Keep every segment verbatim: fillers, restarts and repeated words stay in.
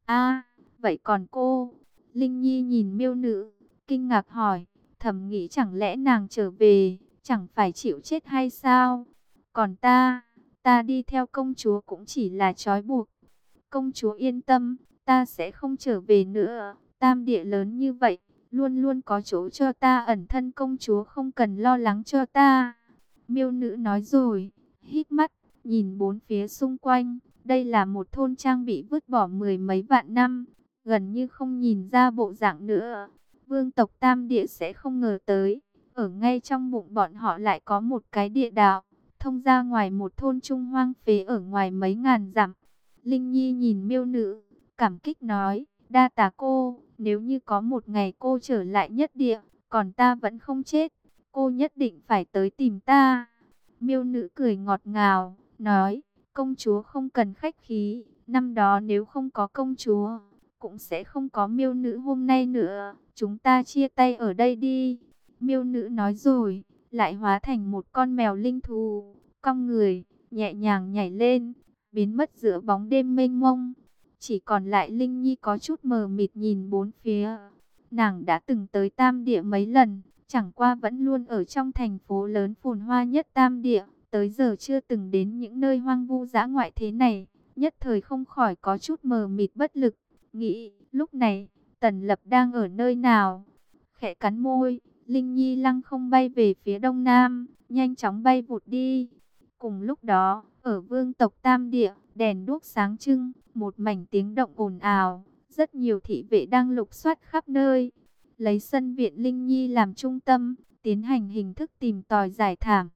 A, vậy còn cô? Linh Nhi nhìn miêu nữ, kinh ngạc hỏi, thầm nghĩ chẳng lẽ nàng trở về, chẳng phải chịu chết hay sao? Còn ta, ta đi theo công chúa cũng chỉ là trói buộc. Công chúa yên tâm, ta sẽ không trở về nữa. Tam địa lớn như vậy, luôn luôn có chỗ cho ta ẩn thân, công chúa không cần lo lắng cho ta. Miêu nữ nói rồi, hít mắt, nhìn bốn phía xung quanh. Đây là một thôn trang bị vứt bỏ mười mấy vạn năm, gần như không nhìn ra bộ dạng nữa. Vương tộc Tam Địa sẽ không ngờ tới, ở ngay trong bụng bọn họ lại có một cái địa đạo, thông ra ngoài một thôn trung hoang phế ở ngoài mấy ngàn dặm. Linh Nhi nhìn miêu nữ, cảm kích nói, đa tạ cô, nếu như có một ngày cô trở lại nhất địa, còn ta vẫn không chết, cô nhất định phải tới tìm ta. Miêu nữ cười ngọt ngào, nói, công chúa không cần khách khí, năm đó nếu không có công chúa, cũng sẽ không có miêu nữ hôm nay nữa, chúng ta chia tay ở đây đi. Miêu nữ nói rồi, lại hóa thành một con mèo linh thú, cong người, nhẹ nhàng nhảy lên, biến mất giữa bóng đêm mênh mông. Chỉ còn lại Linh Nhi có chút mờ mịt nhìn bốn phía. Nàng đã từng tới Tam Địa mấy lần, chẳng qua vẫn luôn ở trong thành phố lớn phồn hoa nhất Tam Địa, tới giờ chưa từng đến những nơi hoang vu dã ngoại thế này, nhất thời không khỏi có chút mờ mịt bất lực, nghĩ, lúc này, Tần Lập đang ở nơi nào? Khẽ cắn môi, Linh Nhi lăng không bay về phía đông nam, nhanh chóng bay vụt đi. Cùng lúc đó, ở vương tộc Tam Địa, đèn đuốc sáng trưng, một mảnh tiếng động ồn ào, rất nhiều thị vệ đang lục soát khắp nơi. Lấy sân viện Linh Nhi làm trung tâm, tiến hành hình thức tìm tòi giải thảm.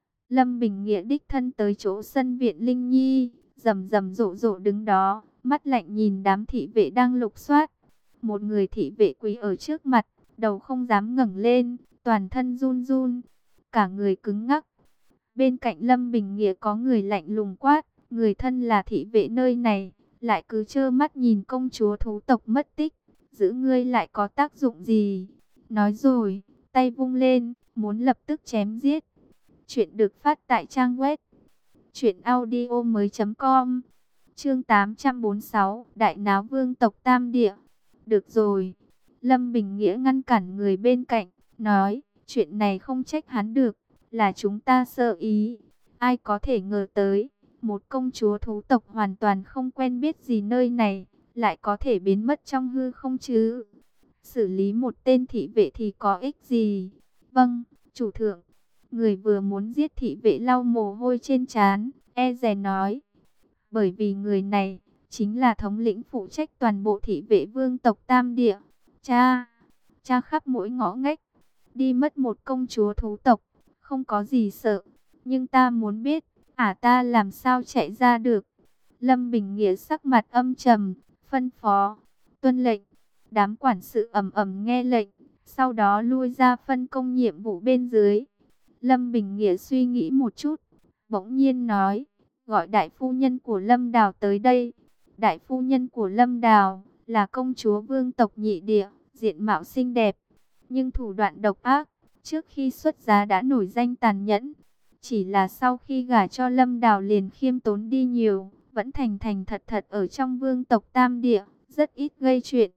Lâm Bình Nghĩa đích thân tới chỗ sân viện Linh Nhi, rầm rầm rộ rộ đứng đó, mắt lạnh nhìn đám thị vệ đang lục soát. Một người thị vệ quỳ ở trước mặt, đầu không dám ngẩng lên, toàn thân run run, cả người cứng ngắc. Bên cạnh Lâm Bình Nghĩa có người lạnh lùng quát, người thân là thị vệ nơi này, lại cứ trơ mắt nhìn công chúa thú tộc mất tích, giữ ngươi lại có tác dụng gì? Nói rồi, tay vung lên, muốn lập tức chém giết. Chuyện được phát tại trang web truyện audio mới chấm com. Chương tám trăm bốn mươi sáu, Đại náo vương tộc Tam Địa. Được rồi. Lâm Bình Nghĩa ngăn cản người bên cạnh, nói, chuyện này không trách hắn được, là chúng ta sơ ý. Ai có thể ngờ tới, một công chúa thú tộc hoàn toàn không quen biết gì nơi này, lại có thể biến mất trong hư không chứ? Xử lý một tên thị vệ thì có ích gì? Vâng, chủ thượng. Người vừa muốn giết thị vệ lau mồ hôi trên trán, e dè nói. Bởi vì người này chính là thống lĩnh phụ trách toàn bộ thị vệ vương tộc Tam Địa. Cha, cha khắp mỗi ngõ ngách, đi mất một công chúa thú tộc, không có gì sợ. Nhưng ta muốn biết, ả ta làm sao chạy ra được? Lâm Bình Nghĩa sắc mặt âm trầm, phân phó, tuân lệnh. Đám quản sự ầm ầm nghe lệnh, sau đó lui ra phân công nhiệm vụ bên dưới. Lâm Bình Nghĩa suy nghĩ một chút, bỗng nhiên nói, gọi đại phu nhân của Lâm Đào tới đây. Đại phu nhân của Lâm Đào là công chúa vương tộc Nhị Địa, diện mạo xinh đẹp, nhưng thủ đoạn độc ác, trước khi xuất giá đã nổi danh tàn nhẫn. Chỉ là sau khi gả cho Lâm Đào liền khiêm tốn đi nhiều, vẫn thành thành thật thật ở trong vương tộc Tam Địa, rất ít gây chuyện.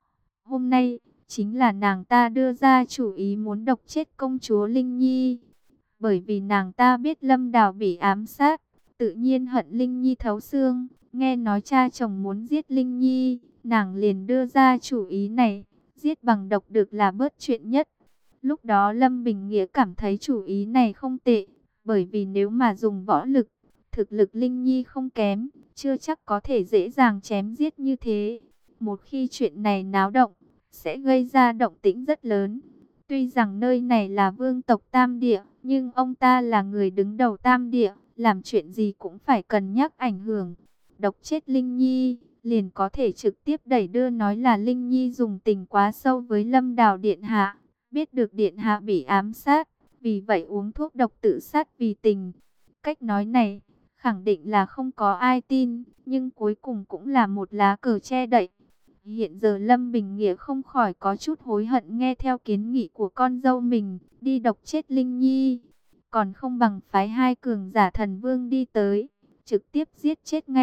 Hôm nay, chính là nàng ta đưa ra chủ ý muốn độc chết công chúa Linh Nhi. Bởi vì nàng ta biết Lâm Đào bị ám sát, tự nhiên hận Linh Nhi thấu xương. Nghe nói cha chồng muốn giết Linh Nhi, nàng liền đưa ra chủ ý này, giết bằng độc được là bớt chuyện nhất. Lúc đó Lâm Bình Nghĩa cảm thấy chủ ý này không tệ, bởi vì nếu mà dùng võ lực, thực lực Linh Nhi không kém, chưa chắc có thể dễ dàng chém giết như thế. Một khi chuyện này náo động, sẽ gây ra động tĩnh rất lớn. Tuy rằng nơi này là vương tộc Tam Địa, nhưng ông ta là người đứng đầu Tam Địa, làm chuyện gì cũng phải cân nhắc ảnh hưởng. Độc chết Linh Nhi, liền có thể trực tiếp đẩy đưa nói là Linh Nhi dùng tình quá sâu với Lâm Đào Điện Hạ, biết được Điện Hạ bị ám sát, vì vậy uống thuốc độc tự sát vì tình. Cách nói này, khẳng định là không có ai tin, nhưng cuối cùng cũng là một lá cờ che đậy. Hiện giờ Lâm Bình Nghĩa không khỏi có chút hối hận nghe theo kiến nghị của con dâu mình, đi độc chết Linh Nhi. Còn không bằng phái hai cường giả thần vương đi tới, trực tiếp giết chết ngay,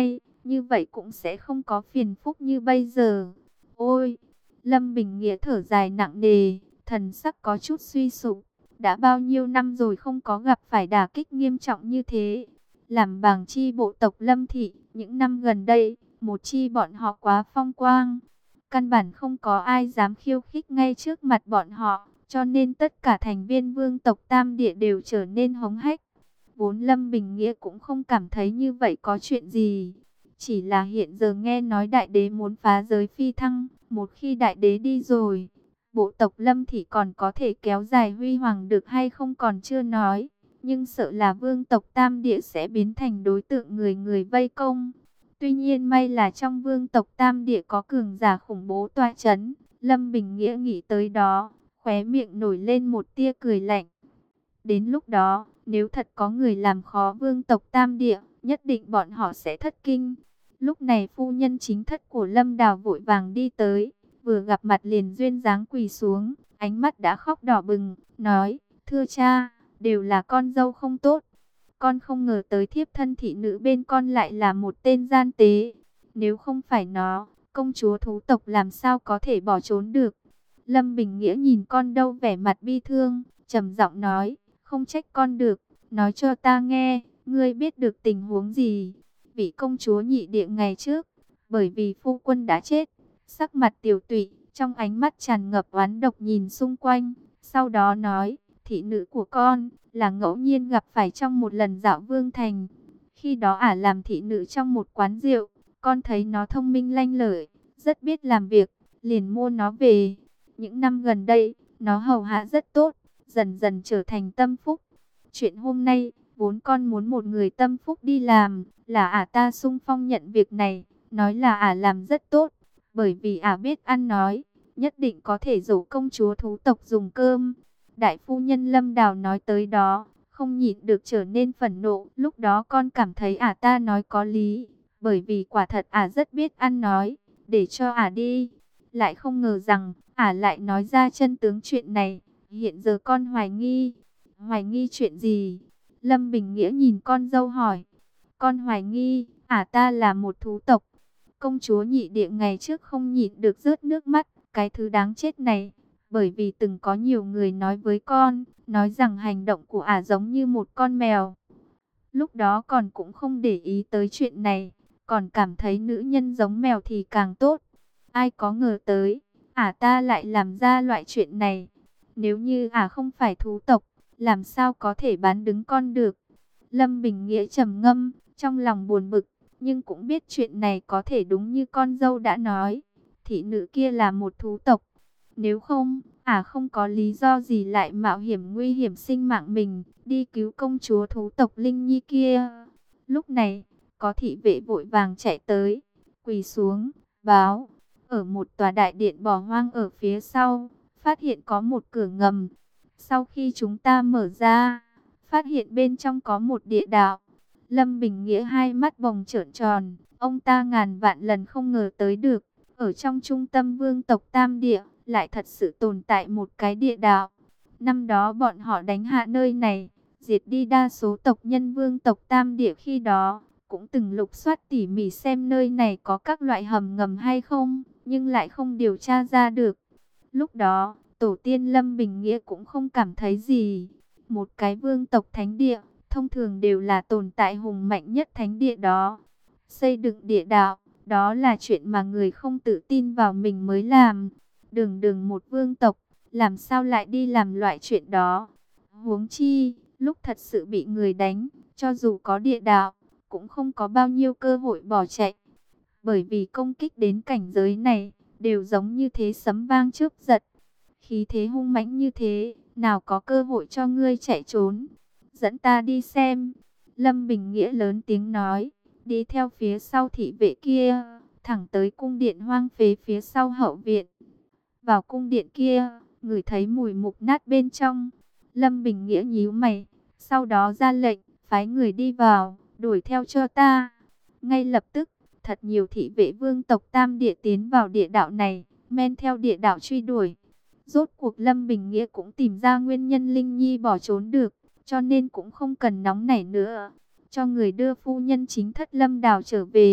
như vậy cũng sẽ không có phiền phức như bây giờ. Ôi, Lâm Bình Nghĩa thở dài nặng nề, thần sắc có chút suy sụp. Đã bao nhiêu năm rồi không có gặp phải đả kích nghiêm trọng như thế. Làm bàng chi bộ tộc Lâm Thị, những năm gần đây, một chi bọn họ quá phong quang. Căn bản không có ai dám khiêu khích ngay trước mặt bọn họ, cho nên tất cả thành viên vương tộc Tam Địa đều trở nên hống hách. Vốn Lâm Bình Nghĩa cũng không cảm thấy như vậy có chuyện gì. Chỉ là hiện giờ nghe nói đại đế muốn phá giới phi thăng, một khi đại đế đi rồi, bộ tộc Lâm Thị còn có thể kéo dài huy hoàng được hay không còn chưa nói. Nhưng sợ là vương tộc Tam Địa sẽ biến thành đối tượng người người vây công. Tuy nhiên may là trong vương tộc Tam Địa có cường giả khủng bố tọa chấn. Lâm Bình Nghĩa nghĩ tới đó, khóe miệng nổi lên một tia cười lạnh. Đến lúc đó, nếu thật có người làm khó vương tộc Tam Địa, nhất định bọn họ sẽ thất kinh. Lúc này phu nhân chính thất của Lâm Đào vội vàng đi tới, vừa gặp mặt liền duyên dáng quỳ xuống, ánh mắt đã khóc đỏ bừng, nói, thưa cha, đều là con dâu không tốt. Con không ngờ tới thiếp thân thị nữ bên con lại là một tên gian tế. Nếu không phải nó, công chúa thú tộc làm sao có thể bỏ trốn được. Lâm Bình Nghĩa nhìn con dâu vẻ mặt bi thương, trầm giọng nói, không trách con được, nói cho ta nghe, ngươi biết được tình huống gì. Vị công chúa nhị địa ngày trước, bởi vì phu quân đã chết, sắc mặt tiểu tụy, trong ánh mắt tràn ngập oán độc nhìn xung quanh, sau đó nói, thị nữ của con là ngẫu nhiên gặp phải trong một lần dạo vương thành. Khi đó ả làm thị nữ trong một quán rượu, con thấy nó thông minh lanh lợi, rất biết làm việc, liền mua nó về. Những năm gần đây, nó hầu hạ rất tốt, dần dần trở thành tâm phúc. Chuyện hôm nay, vốn con muốn một người tâm phúc đi làm, là ả ta sung phong nhận việc này, nói là ả làm rất tốt, bởi vì ả biết ăn nói, nhất định có thể dỗ công chúa thú tộc dùng cơm. Đại phu nhân Lâm Đào nói tới đó, không nhịn được trở nên phẫn nộ. Lúc đó con cảm thấy ả ta nói có lý, bởi vì quả thật ả rất biết ăn nói, để cho ả đi. Lại không ngờ rằng, ả lại nói ra chân tướng chuyện này. Hiện giờ con hoài nghi. Hoài nghi chuyện gì? Lâm Bình Nghĩa nhìn con dâu hỏi. Con hoài nghi, ả ta là một thú tộc. Công chúa nhị địa ngày trước không nhịn được rớt nước mắt, cái thứ đáng chết này. Bởi vì từng có nhiều người nói với con, nói rằng hành động của ả giống như một con mèo. Lúc đó còn cũng không để ý tới chuyện này, còn cảm thấy nữ nhân giống mèo thì càng tốt. Ai có ngờ tới, ả ta lại làm ra loại chuyện này. Nếu như ả không phải thú tộc, làm sao có thể bán đứng con được. Lâm Bình Nghĩa trầm ngâm, trong lòng buồn bực, nhưng cũng biết chuyện này có thể đúng như con dâu đã nói. Thị nữ kia là một thú tộc. Nếu không, ả không có lý do gì lại mạo hiểm nguy hiểm sinh mạng mình, đi cứu công chúa thú tộc Linh Nhi kia. Lúc này, có thị vệ vội vàng chạy tới, quỳ xuống, báo, ở một tòa đại điện bỏ hoang ở phía sau, phát hiện có một cửa ngầm. Sau khi chúng ta mở ra, phát hiện bên trong có một địa đạo. Lâm Bình Nghĩa hai mắt bồng trợn tròn, ông ta ngàn vạn lần không ngờ tới được, ở trong trung tâm vương tộc Tam Địa, lại thật sự tồn tại một cái địa đạo. Năm đó bọn họ đánh hạ nơi này, diệt đi đa số tộc nhân vương tộc Tam Địa khi đó, cũng từng lục soát tỉ mỉ xem nơi này có các loại hầm ngầm hay không, nhưng lại không điều tra ra được. Lúc đó, tổ tiên Lâm Bình Nghĩa cũng không cảm thấy gì. Một cái vương tộc thánh địa, thông thường đều là tồn tại hùng mạnh nhất thánh địa đó. Xây dựng địa đạo, đó là chuyện mà người không tự tin vào mình mới làm. Đường đường một vương tộc, làm sao lại đi làm loại chuyện đó. Huống chi, lúc thật sự bị người đánh, cho dù có địa đạo, cũng không có bao nhiêu cơ hội bỏ chạy. Bởi vì công kích đến cảnh giới này, đều giống như thế sấm vang chớp giật. Khí thế hung mãnh như thế, nào có cơ hội cho ngươi chạy trốn. Dẫn ta đi xem. Lâm Bình Nghĩa lớn tiếng nói, đi theo phía sau thị vệ kia, thẳng tới cung điện hoang phế phía sau hậu viện. Vào cung điện kia, ngửi thấy mùi mục nát bên trong. Lâm Bình Nghĩa nhíu mày, sau đó ra lệnh, phái người đi vào, đuổi theo cho ta. Ngay lập tức, thật nhiều thị vệ vương tộc Tam Địa tiến vào địa đạo này, men theo địa đạo truy đuổi. Rốt cuộc Lâm Bình Nghĩa cũng tìm ra nguyên nhân Linh Nhi bỏ trốn được, cho nên cũng không cần nóng nảy nữa. Cho người đưa phu nhân chính thất Lâm Đào trở về,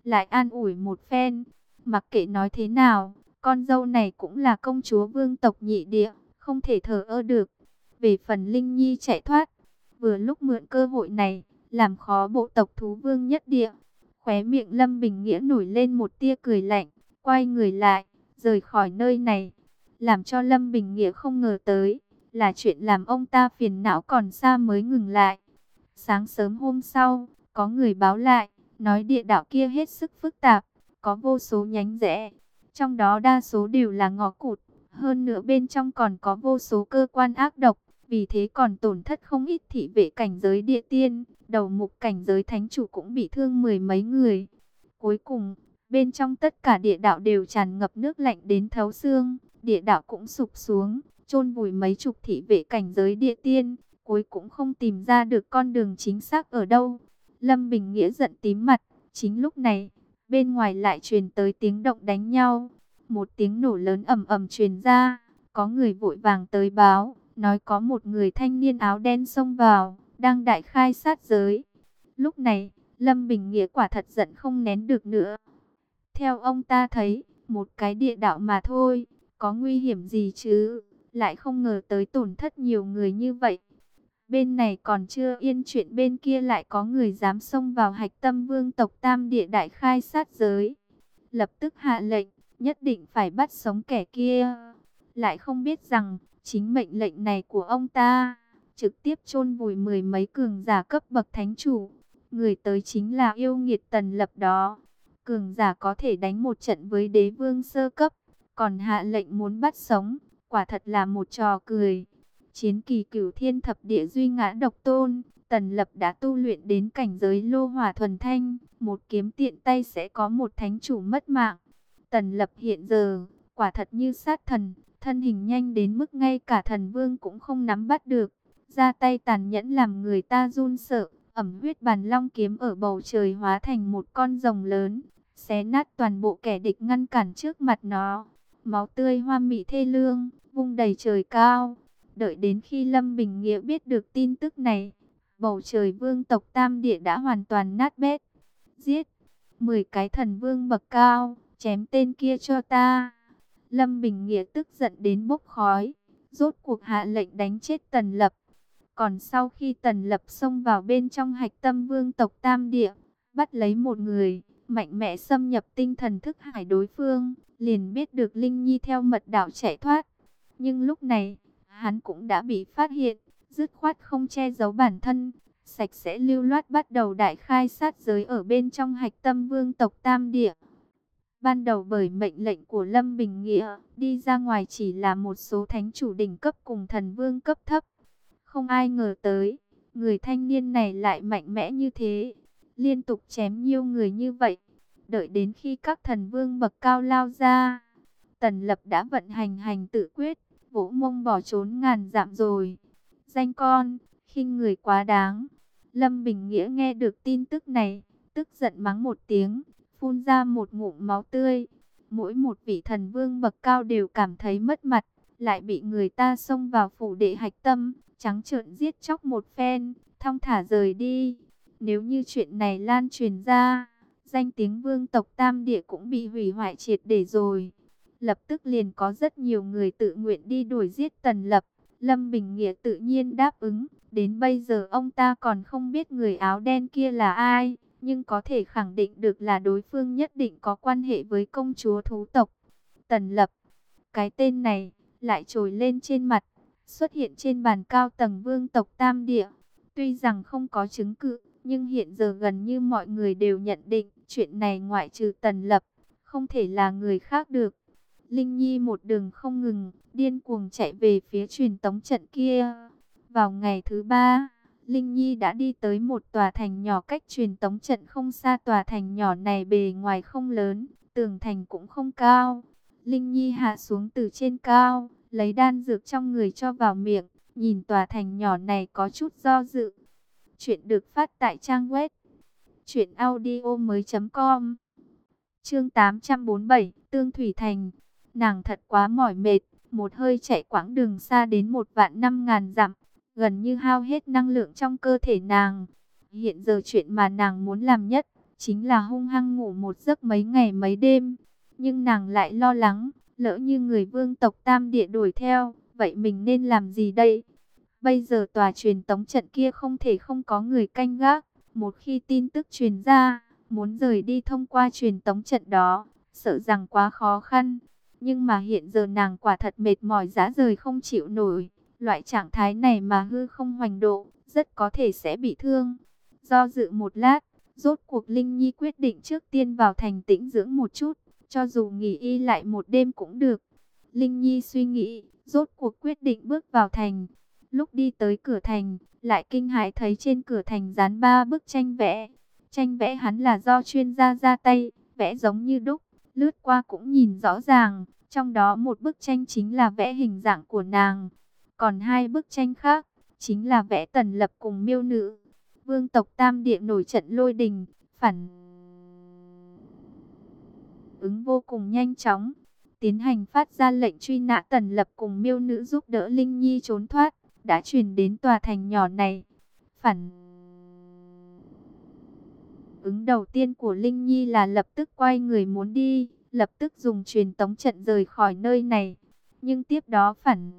lại an ủi một phen. Mặc kệ nói thế nào, con dâu này cũng là công chúa vương tộc nhị địa, không thể thờ ơ được. Về phần Linh Nhi chạy thoát, vừa lúc mượn cơ hội này, làm khó bộ tộc thú vương nhất địa. Khóe miệng Lâm Bình Nghĩa nổi lên một tia cười lạnh, quay người lại, rời khỏi nơi này. Làm cho Lâm Bình Nghĩa không ngờ tới, là chuyện làm ông ta phiền não còn xa mới ngừng lại. Sáng sớm hôm sau, có người báo lại, nói địa đạo kia hết sức phức tạp, có vô số nhánh rẽ, trong đó đa số đều là ngõ cụt, hơn nữa bên trong còn có vô số cơ quan ác độc, vì thế còn tổn thất không ít thị vệ cảnh giới địa tiên, đầu mục cảnh giới thánh chủ cũng bị thương mười mấy người. Cuối cùng, bên trong tất cả địa đạo đều tràn ngập nước lạnh đến thấu xương, địa đạo cũng sụp xuống, chôn vùi mấy chục thị vệ cảnh giới địa tiên, cuối cũng không tìm ra được con đường chính xác ở đâu. Lâm Bình Nghĩa giận tím mặt, chính lúc này, bên ngoài lại truyền tới tiếng động đánh nhau. Một tiếng nổ lớn ầm ầm truyền ra, có người vội vàng tới báo, nói có một người thanh niên áo đen xông vào, đang đại khai sát giới. Lúc này, Lâm Bình Nghĩa quả thật giận không nén được nữa. Theo ông ta thấy, một cái địa đạo mà thôi, có nguy hiểm gì chứ, lại không ngờ tới tổn thất nhiều người như vậy. Bên này còn chưa yên chuyện, bên kia lại có người dám xông vào hạch tâm vương tộc Tam Địa đại khai sát giới. Lập tức hạ lệnh, nhất định phải bắt sống kẻ kia. Lại không biết rằng, chính mệnh lệnh này của ông ta, trực tiếp chôn vùi mười mấy cường giả cấp bậc thánh chủ. Người tới chính là yêu nghiệt Tần Lập đó. Cường giả có thể đánh một trận với đế vương sơ cấp, còn hạ lệnh muốn bắt sống, quả thật là một trò cười. Chiến kỳ cửu thiên thập địa duy ngã độc tôn, Tần Lập đã tu luyện đến cảnh giới lô hỏa thuần thanh, một kiếm tiện tay sẽ có một thánh chủ mất mạng. Tần Lập hiện giờ, quả thật như sát thần, thân hình nhanh đến mức ngay cả thần vương cũng không nắm bắt được, ra tay tàn nhẫn làm người ta run sợ. Ẩm huyết bàn long kiếm ở bầu trời hóa thành một con rồng lớn, xé nát toàn bộ kẻ địch ngăn cản trước mặt nó. Máu tươi hoa mỹ thê lương, vung đầy trời cao. Đợi đến khi Lâm Bình Nghĩa biết được tin tức này, bầu trời vương tộc Tam Địa đã hoàn toàn nát bét. Giết! Mười cái thần vương bậc cao, chém tên kia cho ta. Lâm Bình Nghĩa tức giận đến bốc khói, rốt cuộc hạ lệnh đánh chết Tần Lập. Còn sau khi Tần Lập xông vào bên trong hạch tâm vương tộc Tam Địa, bắt lấy một người, mạnh mẽ xâm nhập tinh thần thức hải đối phương, liền biết được Linh Nhi theo mật đạo chạy thoát. Nhưng lúc này, hắn cũng đã bị phát hiện, dứt khoát không che giấu bản thân, sạch sẽ lưu loát bắt đầu đại khai sát giới ở bên trong hạch tâm vương tộc Tam Địa. Ban đầu bởi mệnh lệnh của Lâm Bình Nghĩa, đi ra ngoài chỉ là một số thánh chủ đỉnh cấp cùng thần vương cấp thấp. Không ai ngờ tới, người thanh niên này lại mạnh mẽ như thế, liên tục chém nhiều người như vậy. Đợi đến khi các thần vương bậc cao lao ra, Tần Lập đã vận hành hành tự quyết, vỗ mông bỏ trốn ngàn dặm rồi. Danh con, khinh người quá đáng. Lâm Bình Nghĩa nghe được tin tức này, tức giận mắng một tiếng, phun ra một ngụm máu tươi. Mỗi một vị thần vương bậc cao đều cảm thấy mất mặt, lại bị người ta xông vào phủ đệ hạch tâm, trắng trợn giết chóc một phen, thong thả rời đi. Nếu như chuyện này lan truyền ra, danh tiếng vương tộc Tam Địa cũng bị hủy hoại triệt để rồi. Lập tức liền có rất nhiều người tự nguyện đi đuổi giết Tần Lập. Lâm Bình Nghĩa tự nhiên đáp ứng. Đến bây giờ ông ta còn không biết người áo đen kia là ai, nhưng có thể khẳng định được là đối phương nhất định có quan hệ với công chúa thú tộc. Tần Lập, cái tên này lại trồi lên trên mặt, xuất hiện trên bàn cao tầng vương tộc Tam Địa. Tuy rằng không có chứng cứ, nhưng hiện giờ gần như mọi người đều nhận định chuyện này ngoại trừ Tần Lập, không thể là người khác được. Linh Nhi một đường không ngừng, điên cuồng chạy về phía truyền tống trận kia. Vào ngày thứ ba, Linh Nhi đã đi tới một tòa thành nhỏ cách truyền tống trận không xa. Tòa thành nhỏ này bề ngoài không lớn, tường thành cũng không cao. Linh Nhi hạ xuống từ trên cao, lấy đan dược trong người cho vào miệng, nhìn tòa thành nhỏ này có chút do dự. Chuyện được phát tại trang web truyện audio mới chấm com. Chương tám trăm bốn mươi bảy, Tương Thủy Thành. Nàng thật quá mỏi mệt, một hơi chạy quãng đường xa đến một vạn năm ngàn dặm, gần như hao hết năng lượng trong cơ thể nàng. Hiện giờ chuyện mà nàng muốn làm nhất, chính là hung hăng ngủ một giấc mấy ngày mấy đêm. Nhưng nàng lại lo lắng, lỡ như người vương tộc Tam Địa đuổi theo, vậy mình nên làm gì đây? Bây giờ tòa truyền tống trận kia không thể không có người canh gác. Một khi tin tức truyền ra, muốn rời đi thông qua truyền tống trận đó, sợ rằng quá khó khăn. Nhưng mà hiện giờ nàng quả thật mệt mỏi rã rời không chịu nổi. Loại trạng thái này mà hư không hoành độ, rất có thể sẽ bị thương. Do dự một lát, rốt cuộc Linh Nhi quyết định trước tiên vào thành tĩnh dưỡng một chút, cho dù nghỉ y lại một đêm cũng được. Linh Nhi suy nghĩ, rốt cuộc quyết định bước vào thành. Lúc đi tới cửa thành, lại kinh hãi thấy trên cửa thành dán ba bức tranh vẽ. Tranh vẽ hắn là do chuyên gia ra tay, vẽ giống như đúc, lướt qua cũng nhìn rõ ràng. Trong đó một bức tranh chính là vẽ hình dạng của nàng, còn hai bức tranh khác chính là vẽ Tần Lập cùng Miêu Nữ. Vương tộc Tam Địa nổi trận lôi đình, phản ứng vô cùng nhanh chóng, tiến hành phát ra lệnh truy nã Tần Lập cùng Miêu Nữ giúp đỡ Linh Nhi trốn thoát, đã truyền đến tòa thành nhỏ này. Phản ứng đầu tiên của Linh Nhi là lập tức quay người muốn đi, lập tức dùng truyền tống trận rời khỏi nơi này. Nhưng tiếp đó phản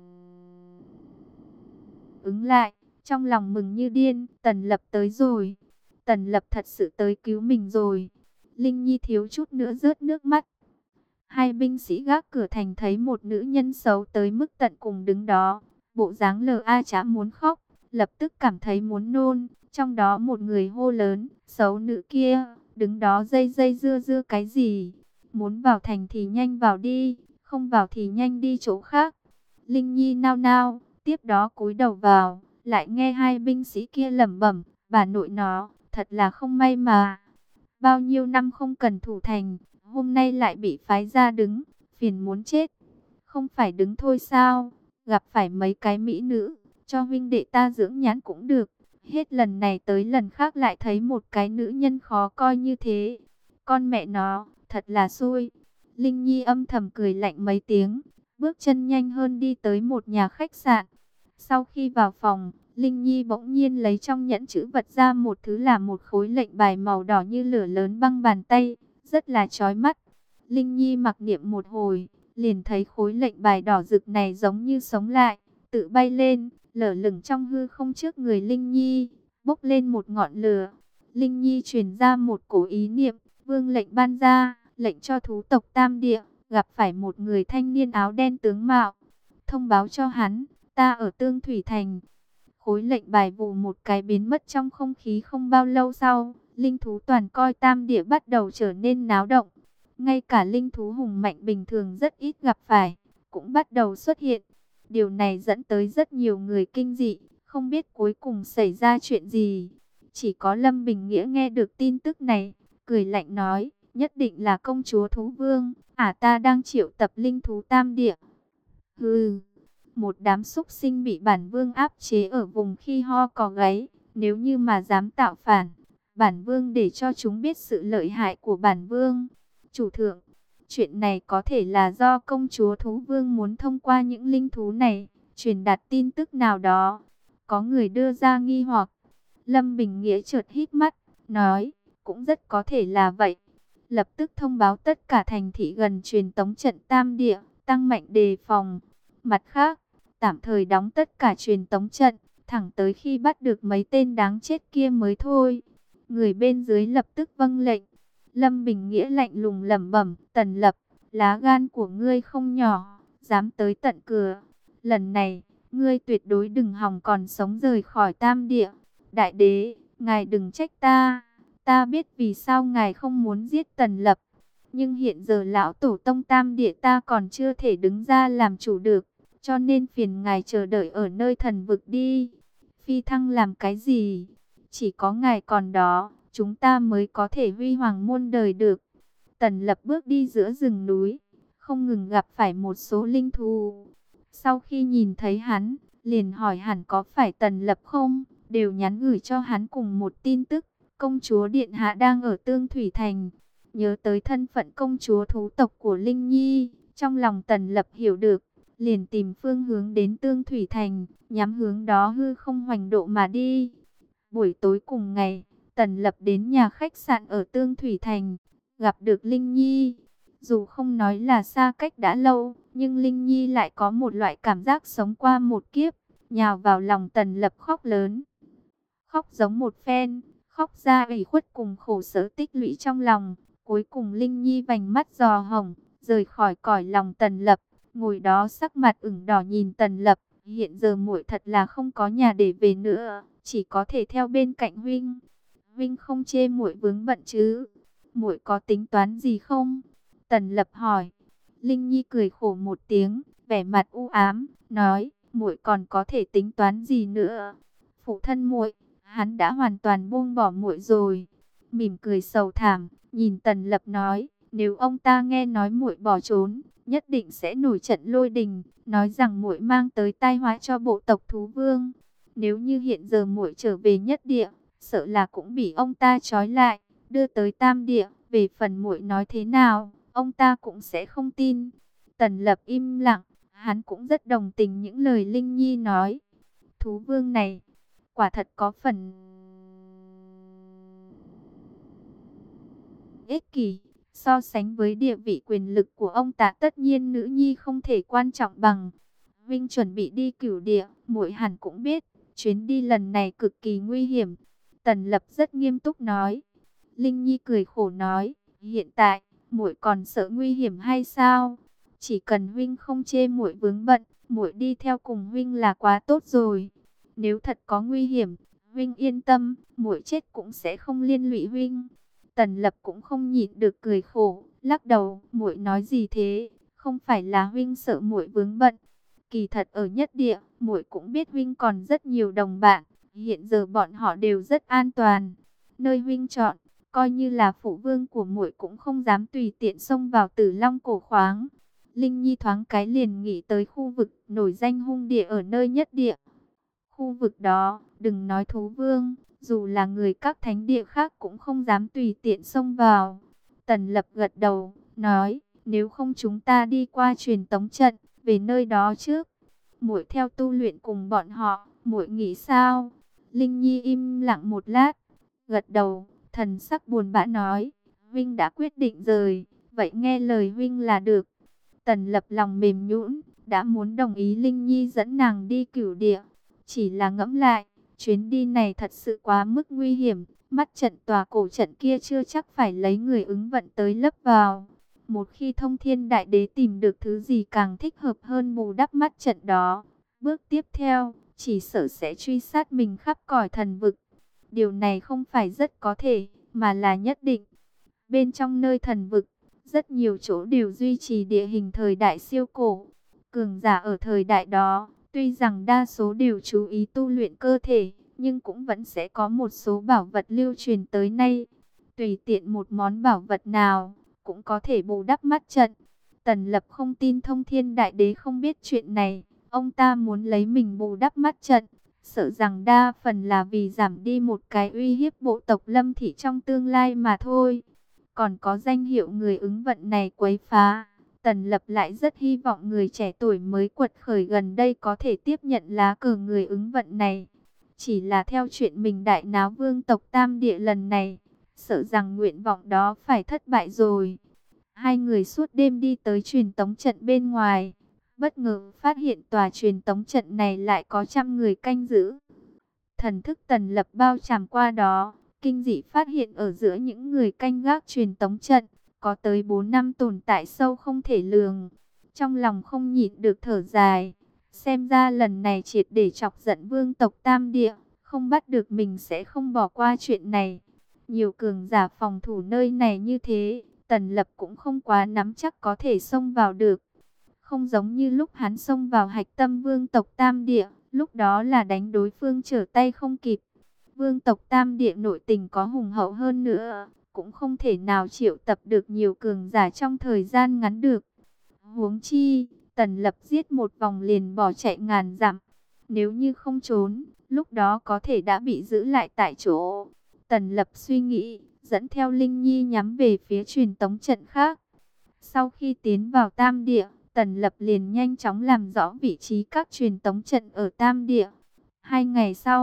ứng lại, trong lòng mừng như điên, Tần Lập tới rồi. Tần Lập thật sự tới cứu mình rồi. Linh Nhi thiếu chút nữa rớt nước mắt. Hai binh sĩ gác cửa thành thấy một nữ nhân xấu tới mức tận cùng đứng đó, bộ dáng lờ a chả muốn khóc, lập tức cảm thấy muốn nôn. Trong đó một người hô lớn, xấu nữ kia, đứng đó dây dây dưa dưa cái gì? Muốn vào thành thì nhanh vào đi, không vào thì nhanh đi chỗ khác. Linh Nhi nao nao, tiếp đó cúi đầu vào, lại nghe hai binh sĩ kia lẩm bẩm, bà nội nó, thật là không may mà. Bao nhiêu năm không cần thủ thành, hôm nay lại bị phái ra đứng, phiền muốn chết. Không phải đứng thôi sao, gặp phải mấy cái mỹ nữ, cho huynh đệ ta dưỡng nhãn cũng được. Hết lần này tới lần khác lại thấy một cái nữ nhân khó coi như thế. Con mẹ nó, thật là xui. Linh Nhi âm thầm cười lạnh mấy tiếng, bước chân nhanh hơn đi tới một nhà khách sạn. Sau khi vào phòng, Linh Nhi bỗng nhiên lấy trong nhẫn chữ vật ra một thứ là một khối lệnh bài màu đỏ như lửa lớn băng bàn tay, rất là chói mắt. Linh Nhi mặc niệm một hồi, liền thấy khối lệnh bài đỏ rực này giống như sống lại, tự bay lên, lở lửng trong hư không trước người Linh Nhi, bốc lên một ngọn lửa. Linh Nhi truyền ra một cổ ý niệm, vương lệnh ban ra, lệnh cho thú tộc Tam Địa, gặp phải một người thanh niên áo đen tướng mạo, thông báo cho hắn, ta ở Tương Thủy Thành. Khối lệnh bài vù một cái biến mất trong không khí. Không bao lâu sau, linh thú toàn coi Tam Địa bắt đầu trở nên náo động. Ngay cả linh thú hùng mạnh bình thường rất ít gặp phải, cũng bắt đầu xuất hiện. Điều này dẫn tới rất nhiều người kinh dị, không biết cuối cùng xảy ra chuyện gì. Chỉ có Lâm Bình Nghĩa nghe được tin tức này, cười lạnh nói, nhất định là công chúa thú vương, ả ta đang triệu tập linh thú Tam Địa. Hừ, một đám súc sinh bị bản vương áp chế ở vùng khi ho có gáy, nếu như mà dám tạo phản, bản vương để cho chúng biết sự lợi hại của bản vương. Chủ thượng, chuyện này có thể là do công chúa thú vương muốn thông qua những linh thú này, truyền đạt tin tức nào đó. Có người đưa ra nghi hoặc. Lâm Bình Nghĩa chợt hít mắt, nói, cũng rất có thể là vậy. Lập tức thông báo tất cả thành thị gần truyền tống trận Tam Địa, tăng mạnh đề phòng. Mặt khác, tạm thời đóng tất cả truyền tống trận, thẳng tới khi bắt được mấy tên đáng chết kia mới thôi. Người bên dưới lập tức vâng lệnh. Lâm Bình Nghĩa lạnh lùng lẩm bẩm, Tần Lập, lá gan của ngươi không nhỏ, dám tới tận cửa. Lần này, ngươi tuyệt đối đừng hòng còn sống rời khỏi Tam Địa. Đại đế, ngài đừng trách ta, ta biết vì sao ngài không muốn giết Tần Lập. Nhưng hiện giờ lão tổ tông Tam Địa ta còn chưa thể đứng ra làm chủ được, cho nên phiền ngài chờ đợi ở nơi thần vực đi. Phi thăng làm cái gì? Chỉ có ngài còn đó, chúng ta mới có thể huy hoàng muôn đời được. Tần Lập bước đi giữa rừng núi, không ngừng gặp phải một số linh thú. Sau khi nhìn thấy hắn, liền hỏi hẳn có phải Tần Lập không, đều nhắn gửi cho hắn cùng một tin tức. Công chúa Điện Hạ đang ở Tương Thủy Thành. Nhớ tới thân phận công chúa thú tộc của Linh Nhi, trong lòng Tần Lập hiểu được, liền tìm phương hướng đến Tương Thủy Thành, nhắm hướng đó hư không hoành độ mà đi. Buổi tối cùng ngày, Tần Lập đến nhà khách sạn ở Tương Thủy Thành, gặp được Linh Nhi. Dù không nói là xa cách đã lâu, nhưng Linh Nhi lại có một loại cảm giác sống qua một kiếp, nhào vào lòng Tần Lập khóc lớn. Khóc giống một phen, khóc ra ủy khuất cùng khổ sở tích lũy trong lòng. Cuối cùng Linh Nhi vành mắt giò hồng, rời khỏi cõi lòng Tần Lập, ngồi đó sắc mặt ửng đỏ nhìn Tần Lập. Hiện giờ muội thật là không có nhà để về nữa, chỉ có thể theo bên cạnh huynh. Huynh không chê muội vướng bận chứ? Muội có tính toán gì không? Tần Lập hỏi. Linh Nhi cười khổ một tiếng, vẻ mặt u ám, nói: muội còn có thể tính toán gì nữa? Phụ thân muội, hắn đã hoàn toàn buông bỏ muội rồi. Mỉm cười sầu thảm, nhìn Tần Lập nói: nếu ông ta nghe nói muội bỏ trốn, nhất định sẽ nổi trận lôi đình, nói rằng muội mang tới tai họa cho bộ tộc thú vương. Nếu như hiện giờ muội trở về nhất địa, sợ là cũng bị ông ta trói lại, đưa tới tam địa. Về phần muội nói thế nào, ông ta cũng sẽ không tin. Tần Lập im lặng, hắn cũng rất đồng tình những lời Linh Nhi nói. Thú vương này, quả thật có phần ích kỷ. So sánh với địa vị quyền lực của ông ta, tất nhiên nữ nhi không thể quan trọng bằng. Vinh chuẩn bị đi cửu địa, muội hẳn cũng biết, chuyến đi lần này cực kỳ nguy hiểm. Tần Lập rất nghiêm túc nói. Linh Nhi cười khổ nói, hiện tại, muội còn sợ nguy hiểm hay sao? Chỉ cần huynh không chê muội vướng bận, muội đi theo cùng huynh là quá tốt rồi. Nếu thật có nguy hiểm, huynh yên tâm, muội chết cũng sẽ không liên lụy huynh. Tần Lập cũng không nhịn được cười khổ, lắc đầu, muội nói gì thế? Không phải là huynh sợ muội vướng bận. Kỳ thật ở nhất địa, muội cũng biết huynh còn rất nhiều đồng bạn, hiện giờ bọn họ đều rất an toàn. Nơi huynh chọn, coi như là phụ vương của muội cũng không dám tùy tiện xông vào Tử Long cổ khoáng. Linh Nhi thoáng cái liền nghĩ tới khu vực nổi danh hung địa ở nơi nhất địa. Khu vực đó, đừng nói thú vương, dù là người các thánh địa khác cũng không dám tùy tiện xông vào. Tần Lập gật đầu, nói, nếu không chúng ta đi qua truyền tống trận, về nơi đó trước. Muội theo tu luyện cùng bọn họ, muội nghĩ sao? Linh Nhi im lặng một lát, gật đầu, thần sắc buồn bã nói, huynh đã quyết định rồi, vậy nghe lời huynh là được. Tần Lập lòng mềm nhũn, đã muốn đồng ý Linh Nhi dẫn nàng đi cửu địa. Chỉ là ngẫm lại, chuyến đi này thật sự quá mức nguy hiểm, mắt trận tòa cổ trận kia chưa chắc phải lấy người ứng vận tới lấp vào. Một khi Thông Thiên Đại Đế tìm được thứ gì càng thích hợp hơn bù đắp mắt trận đó, bước tiếp theo, chỉ sợ sẽ truy sát mình khắp cõi thần vực. Điều này không phải rất có thể, mà là nhất định. Bên trong nơi thần vực, rất nhiều chỗ đều duy trì địa hình thời đại siêu cổ. Cường giả ở thời đại đó, tuy rằng đa số đều chú ý tu luyện cơ thể, nhưng cũng vẫn sẽ có một số bảo vật lưu truyền tới nay. Tùy tiện một món bảo vật nào, cũng có thể bù đắp mắt trận. Tần Lập không tin Thông Thiên Đại Đế không biết chuyện này, ông ta muốn lấy mình bù đắp mắt trận. Sợ rằng đa phần là vì giảm đi một cái uy hiếp bộ tộc Lâm Thị trong tương lai mà thôi. Còn có danh hiệu người ứng vận này quấy phá, Tần Lập lại rất hy vọng người trẻ tuổi mới quật khởi gần đây có thể tiếp nhận lá cờ người ứng vận này. Chỉ là theo chuyện mình đại náo vương tộc Tam Địa lần này, sợ rằng nguyện vọng đó phải thất bại rồi. Hai người suốt đêm đi tới truyền tống trận bên ngoài, bất ngờ phát hiện tòa truyền tống trận này lại có trăm người canh giữ. Thần thức Tần Lập bao tràm qua đó, kinh dị phát hiện ở giữa những người canh gác truyền tống trận, có tới bốn năm tồn tại sâu không thể lường. Trong lòng không nhịn được thở dài, xem ra lần này triệt để chọc giận vương tộc Tam Địa, không bắt được mình sẽ không bỏ qua chuyện này. Nhiều cường giả phòng thủ nơi này như thế, Tần Lập cũng không quá nắm chắc có thể xông vào được. Không giống như lúc hắn xông vào hạch tâm vương tộc Tam Địa, lúc đó là đánh đối phương trở tay không kịp. Vương tộc Tam Địa nội tình có hùng hậu hơn nữa, cũng không thể nào triệu tập được nhiều cường giả trong thời gian ngắn được. Huống chi, Tần Lập giết một vòng liền bỏ chạy ngàn dặm. Nếu như không trốn, lúc đó có thể đã bị giữ lại tại chỗ. Tần Lập suy nghĩ, dẫn theo Linh Nhi nhắm về phía truyền tống trận khác. Sau khi tiến vào Tam Địa, Tần Lập liền nhanh chóng làm rõ vị trí các truyền tống trận ở Tam Địa. Hai ngày sau,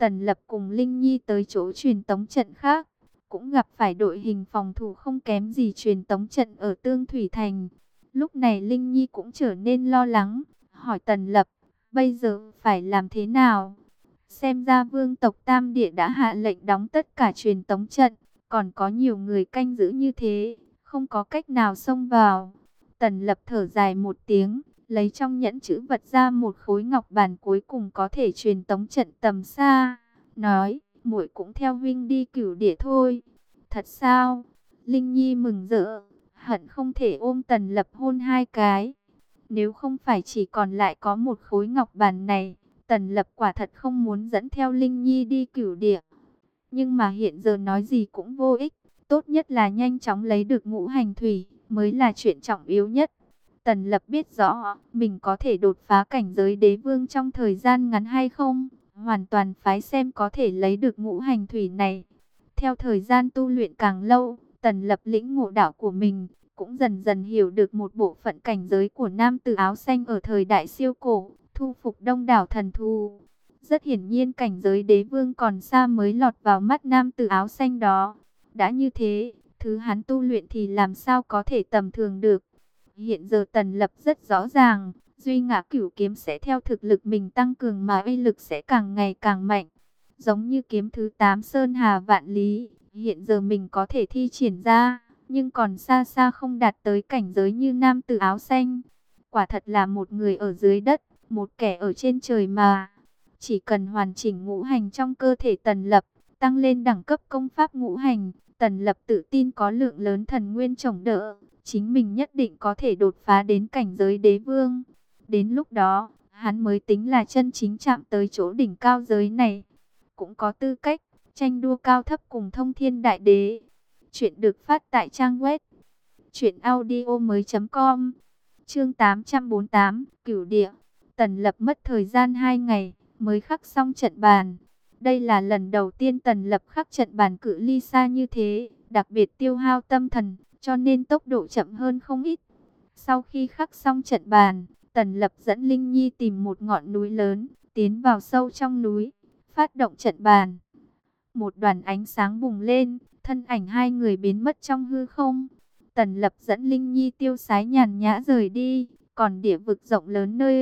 Tần Lập cùng Linh Nhi tới chỗ truyền tống trận khác, cũng gặp phải đội hình phòng thủ không kém gì truyền tống trận ở Tương Thủy Thành. Lúc này Linh Nhi cũng trở nên lo lắng, hỏi Tần Lập, bây giờ phải làm thế nào? Xem ra vương tộc Tam Địa đã hạ lệnh đóng tất cả truyền tống trận, còn có nhiều người canh giữ như thế, không có cách nào xông vào. Tần Lập thở dài một tiếng, lấy trong nhẫn chữ vật ra một khối ngọc bản cuối cùng có thể truyền tống trận tầm xa, nói, muội cũng theo huynh đi Cửu Địa thôi. Thật sao? Linh Nhi mừng rỡ, hận không thể ôm Tần Lập hôn hai cái. Nếu không phải chỉ còn lại có một khối ngọc bản này, Tần Lập quả thật không muốn dẫn theo Linh Nhi đi Cửu Địa. Nhưng mà hiện giờ nói gì cũng vô ích, tốt nhất là nhanh chóng lấy được ngũ hành thủy, mới là chuyện trọng yếu nhất. Tần Lập biết rõ, mình có thể đột phá cảnh giới đế vương trong thời gian ngắn hay không, hoàn toàn phái xem có thể lấy được ngũ hành thủy này. Theo thời gian tu luyện càng lâu, Tần Lập lĩnh ngộ đạo của mình, cũng dần dần hiểu được một bộ phận cảnh giới của nam tử áo xanh ở thời đại siêu cổ, thu phục đông đảo thần thú. Rất hiển nhiên cảnh giới đế vương còn xa mới lọt vào mắt nam tử áo xanh đó. Đã như thế, thứ hắn tu luyện thì làm sao có thể tầm thường được. Hiện giờ Tần Lập rất rõ ràng, Duy Ngã Cửu Kiếm sẽ theo thực lực mình tăng cường mà uy lực sẽ càng ngày càng mạnh. Giống như kiếm thứ tám Sơn Hà Vạn Lý, hiện giờ mình có thể thi triển ra, nhưng còn xa xa không đạt tới cảnh giới như nam tử áo xanh. Quả thật là một người ở dưới đất, một kẻ ở trên trời mà. Chỉ cần hoàn chỉnh ngũ hành trong cơ thể Tần Lập, tăng lên đẳng cấp công pháp ngũ hành, Tần Lập tự tin có lượng lớn thần nguyên chống đỡ, chính mình nhất định có thể đột phá đến cảnh giới đế vương. Đến lúc đó, hắn mới tính là chân chính chạm tới chỗ đỉnh cao giới này, cũng có tư cách tranh đua cao thấp cùng Thông Thiên Đại Đế. Chuyện được phát tại trang web truyện audio mới chấm com. Chương tám trăm bốn mươi tám, Cửu Địa. Tần Lập mất thời gian hai ngày mới khắc xong trận bàn. Đây là lần đầu tiên Tần Lập khắc trận bàn cự ly xa như thế, đặc biệt tiêu hao tâm thần, cho nên tốc độ chậm hơn không ít. Sau khi khắc xong trận bàn, Tần Lập dẫn Linh Nhi tìm một ngọn núi lớn, tiến vào sâu trong núi, phát động trận bàn. Một đoàn ánh sáng bùng lên, thân ảnh hai người biến mất trong hư không. Tần Lập dẫn Linh Nhi tiêu sái nhàn nhã rời đi, còn địa vực rộng lớn nơi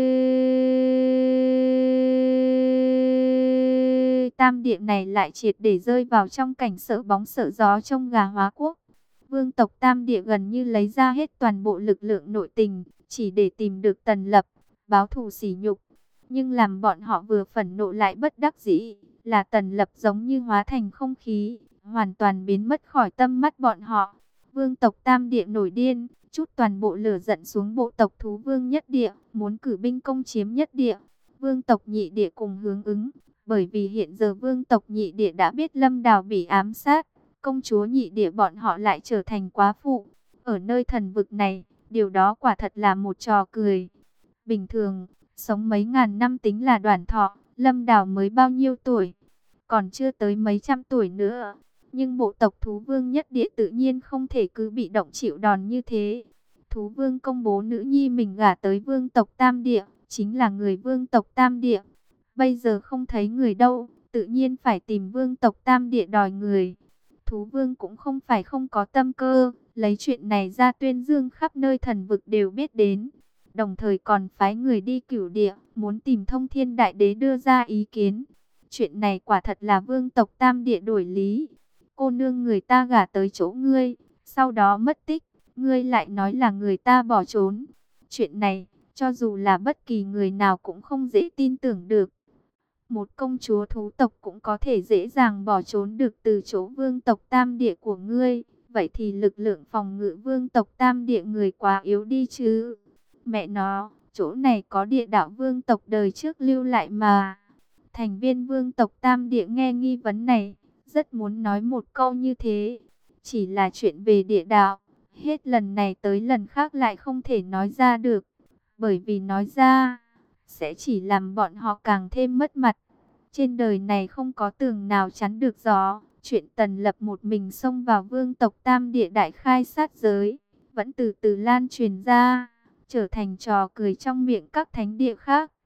Tam Địa này lại triệt để rơi vào trong cảnh sợ bóng sợ gió trông gà hóa quốc. Vương tộc Tam Địa gần như lấy ra hết toàn bộ lực lượng nội tình, chỉ để tìm được Tần Lập, báo thù sỉ nhục. Nhưng làm bọn họ vừa phẫn nộ lại bất đắc dĩ, là Tần Lập giống như hóa thành không khí, hoàn toàn biến mất khỏi tâm mắt bọn họ. Vương tộc Tam Địa nổi điên, chút toàn bộ lửa giận xuống bộ tộc Thú Vương Nhất Địa, muốn cử binh công chiếm Nhất Địa. Vương tộc Nhị Địa cùng hướng ứng, bởi vì hiện giờ Vương tộc Nhị Địa đã biết Lâm Đào bị ám sát, công chúa Nhị Địa bọn họ lại trở thành quá phụ. Ở nơi thần vực này, điều đó quả thật là một trò cười. Bình thường, sống mấy ngàn năm tính là đoàn thọ, Lâm Đào mới bao nhiêu tuổi? Còn chưa tới mấy trăm tuổi nữa. Nhưng bộ tộc Thú Vương Nhất Địa tự nhiên không thể cứ bị động chịu đòn như thế. Thú Vương công bố nữ nhi mình gả tới Vương tộc Tam Địa, chính là người Vương tộc Tam Địa. Bây giờ không thấy người đâu, tự nhiên phải tìm Vương tộc Tam Địa đòi người. Thú Vương cũng không phải không có tâm cơ, lấy chuyện này ra tuyên dương khắp nơi thần vực đều biết đến. Đồng thời còn phái người đi Cửu Địa, muốn tìm Thông Thiên Đại Đế đưa ra ý kiến. Chuyện này quả thật là Vương tộc Tam Địa đổi lý. Cô nương người ta gả tới chỗ ngươi, sau đó mất tích, ngươi lại nói là người ta bỏ trốn. Chuyện này, cho dù là bất kỳ người nào cũng không dễ tin tưởng được. Một công chúa thú tộc cũng có thể dễ dàng bỏ trốn được từ chỗ Vương tộc Tam Địa của ngươi. Vậy thì lực lượng phòng ngự Vương tộc Tam Địa người quá yếu đi chứ. Mẹ nó, chỗ này có địa đạo Vương tộc đời trước lưu lại mà. Thành viên Vương tộc Tam Địa nghe nghi vấn này, rất muốn nói một câu như thế. Chỉ là chuyện về địa đạo, hết lần này tới lần khác lại không thể nói ra được. Bởi vì nói ra, sẽ chỉ làm bọn họ càng thêm mất mặt. Trên đời này không có tường nào chắn được gió. Chuyện Tần Lập một mình xông vào Vương tộc Tam Địa đại khai sát giới, vẫn từ từ lan truyền ra, trở thành trò cười trong miệng các thánh địa khác.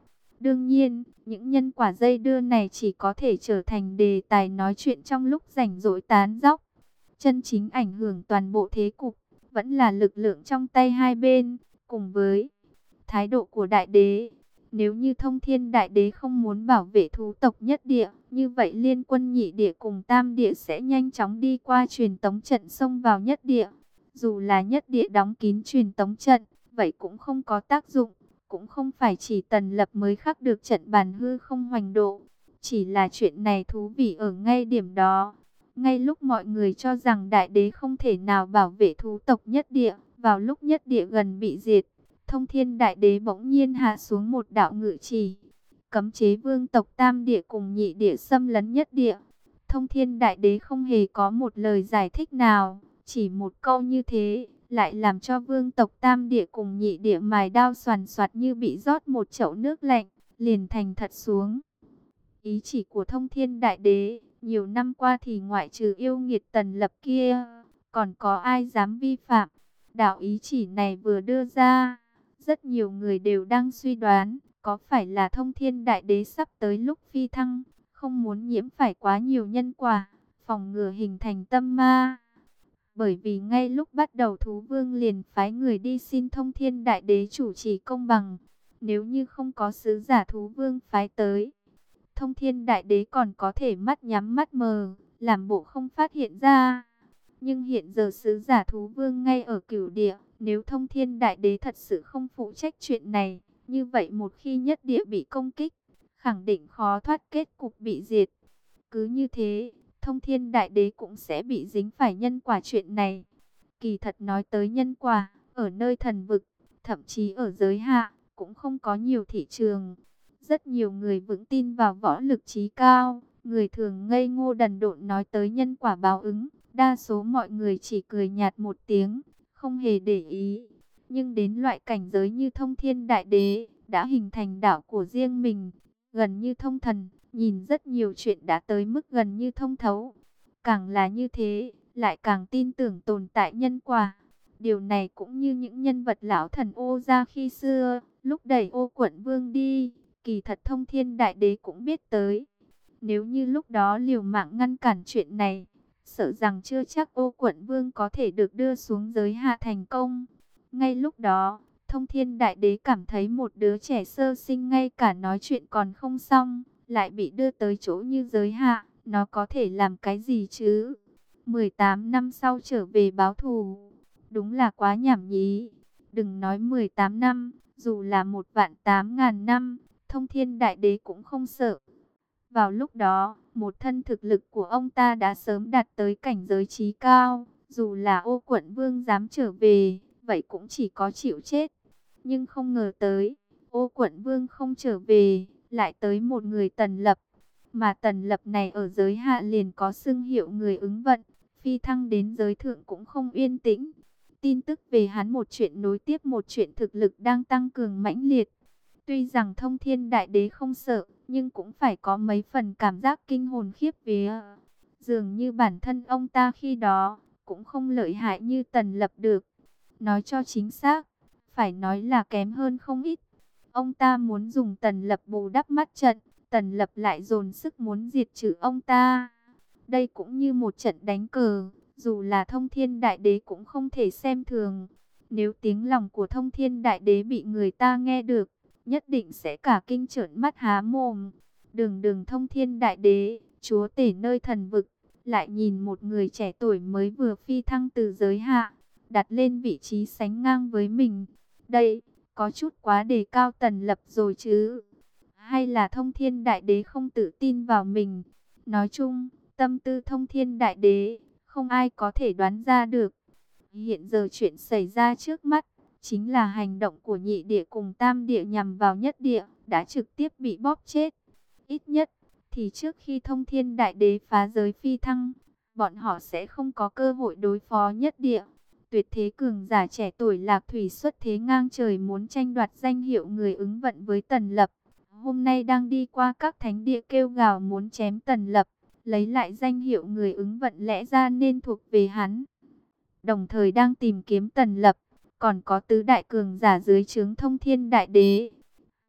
Đương nhiên, những nhân quả dây đưa này chỉ có thể trở thành đề tài nói chuyện trong lúc rảnh rỗi tán dóc. Chân chính ảnh hưởng toàn bộ thế cục, vẫn là lực lượng trong tay hai bên, cùng với thái độ của đại đế. Nếu như Thông Thiên Đại Đế không muốn bảo vệ thú tộc nhất địa, như vậy liên quân nhị địa cùng tam địa sẽ nhanh chóng đi qua truyền tống trận xông vào nhất địa. Dù là nhất địa đóng kín truyền tống trận, vậy cũng không có tác dụng. Cũng không phải chỉ Tần Lập mới khắc được trận bàn hư không hoành độ. Chỉ là chuyện này thú vị ở ngay điểm đó. Ngay lúc mọi người cho rằng đại đế không thể nào bảo vệ thú tộc nhất địa, vào lúc nhất địa gần bị diệt, Thông Thiên Đại Đế bỗng nhiên hạ xuống một đạo ngự chỉ, cấm chế vương tộc tam địa cùng nhị địa xâm lấn nhất địa. Thông Thiên Đại Đế không hề có một lời giải thích nào, chỉ một câu như thế, lại làm cho vương tộc tam địa cùng nhị địa mài đao xoàn xoạt như bị rót một chậu nước lạnh, liền thành thật xuống. Ý chỉ của Thông Thiên Đại Đế, nhiều năm qua thì ngoại trừ yêu nghiệt Tần Lập kia, còn có ai dám vi phạm. Đạo ý chỉ này vừa đưa ra, rất nhiều người đều đang suy đoán, có phải là Thông Thiên Đại Đế sắp tới lúc phi thăng, không muốn nhiễm phải quá nhiều nhân quả, phòng ngừa hình thành tâm ma. Bởi vì ngay lúc bắt đầu Thú Vương liền phái người đi xin Thông Thiên Đại Đế chủ trì công bằng. Nếu như không có sứ giả Thú Vương phái tới, Thông Thiên Đại Đế còn có thể mắt nhắm mắt mờ, làm bộ không phát hiện ra. Nhưng hiện giờ sứ giả Thú Vương ngay ở Cửu Địa, nếu Thông Thiên Đại Đế thật sự không phụ trách chuyện này, như vậy một khi nhất địa bị công kích, khẳng định khó thoát kết cục bị diệt. Cứ như thế, Thông Thiên Đại Đế cũng sẽ bị dính phải nhân quả chuyện này. Kỳ thật nói tới nhân quả, ở nơi thần vực, thậm chí ở giới hạ, cũng không có nhiều thị trường. Rất nhiều người vững tin vào võ lực trí cao, người thường ngây ngô đần độn nói tới nhân quả báo ứng. Đa số mọi người chỉ cười nhạt một tiếng, không hề để ý. Nhưng đến loại cảnh giới như Thông Thiên Đại Đế, đã hình thành đạo của riêng mình, gần như thông thần, nhìn rất nhiều chuyện đã tới mức gần như thông thấu. Càng là như thế, lại càng tin tưởng tồn tại nhân quả. Điều này cũng như những nhân vật lão thần Ô Gia khi xưa, lúc đẩy Ô Quận Vương đi, kỳ thật Thông Thiên Đại Đế cũng biết tới. Nếu như lúc đó liều mạng ngăn cản chuyện này, sợ rằng chưa chắc Ô Quận Vương có thể được đưa xuống giới hạ thành công. Ngay lúc đó, Thông Thiên Đại Đế cảm thấy một đứa trẻ sơ sinh ngay cả nói chuyện còn không xong, lại bị đưa tới chỗ như giới hạ, nó có thể làm cái gì chứ? mười tám năm sau trở về báo thù, đúng là quá nhảm nhí. Đừng nói mười tám năm, dù là một vạn tám ngàn năm, Thông Thiên Đại Đế cũng không sợ. Vào lúc đó, một thân thực lực của ông ta đã sớm đạt tới cảnh giới trí cao, dù là Ô Quận Vương dám trở về, vậy cũng chỉ có chịu chết. Nhưng không ngờ tới, Ô Quận Vương không trở về, lại tới một người Tần Lập. Mà Tần Lập này ở giới hạ liền có xưng hiệu người ứng vận, phi thăng đến giới thượng cũng không yên tĩnh. Tin tức về hắn một chuyện nối tiếp một chuyện, thực lực đang tăng cường mãnh liệt. Tuy rằng Thông Thiên Đại Đế không sợ, nhưng cũng phải có mấy phần cảm giác kinh hồn khiếp vía. Dường như bản thân ông ta khi đó cũng không lợi hại như Tần Lập được. Nói cho chính xác, phải nói là kém hơn không ít. Ông ta muốn dùng Tần Lập bù đắp mắt trận, Tần Lập lại dồn sức muốn diệt trừ ông ta. Đây cũng như một trận đánh cờ, dù là Thông Thiên Đại Đế cũng không thể xem thường. Nếu tiếng lòng của Thông Thiên Đại Đế bị người ta nghe được, nhất định sẽ cả kinh trợn mắt há mồm. Đường đường Thông Thiên Đại Đế, chúa tể nơi thần vực, lại nhìn một người trẻ tuổi mới vừa phi thăng từ giới hạ, đặt lên vị trí sánh ngang với mình. Đây, có chút quá đề cao Tần Lập rồi chứ. Hay là Thông Thiên Đại Đế không tự tin vào mình? Nói chung, tâm tư Thông Thiên Đại Đế, không ai có thể đoán ra được. Hiện giờ chuyện xảy ra trước mắt, chính là hành động của nhị địa cùng tam địa nhằm vào nhất địa, đã trực tiếp bị bóp chết. Ít nhất, thì trước khi Thông Thiên Đại Đế phá giới phi thăng, bọn họ sẽ không có cơ hội đối phó nhất địa. Tuyệt thế cường giả trẻ tuổi Lạc Thủy xuất thế ngang trời muốn tranh đoạt danh hiệu người ứng vận với Tần Lập. Hôm nay đang đi qua các thánh địa kêu gào muốn chém Tần Lập, lấy lại danh hiệu người ứng vận lẽ ra nên thuộc về hắn. Đồng thời đang tìm kiếm Tần Lập, còn có tứ đại cường giả dưới trướng Thông Thiên Đại Đế.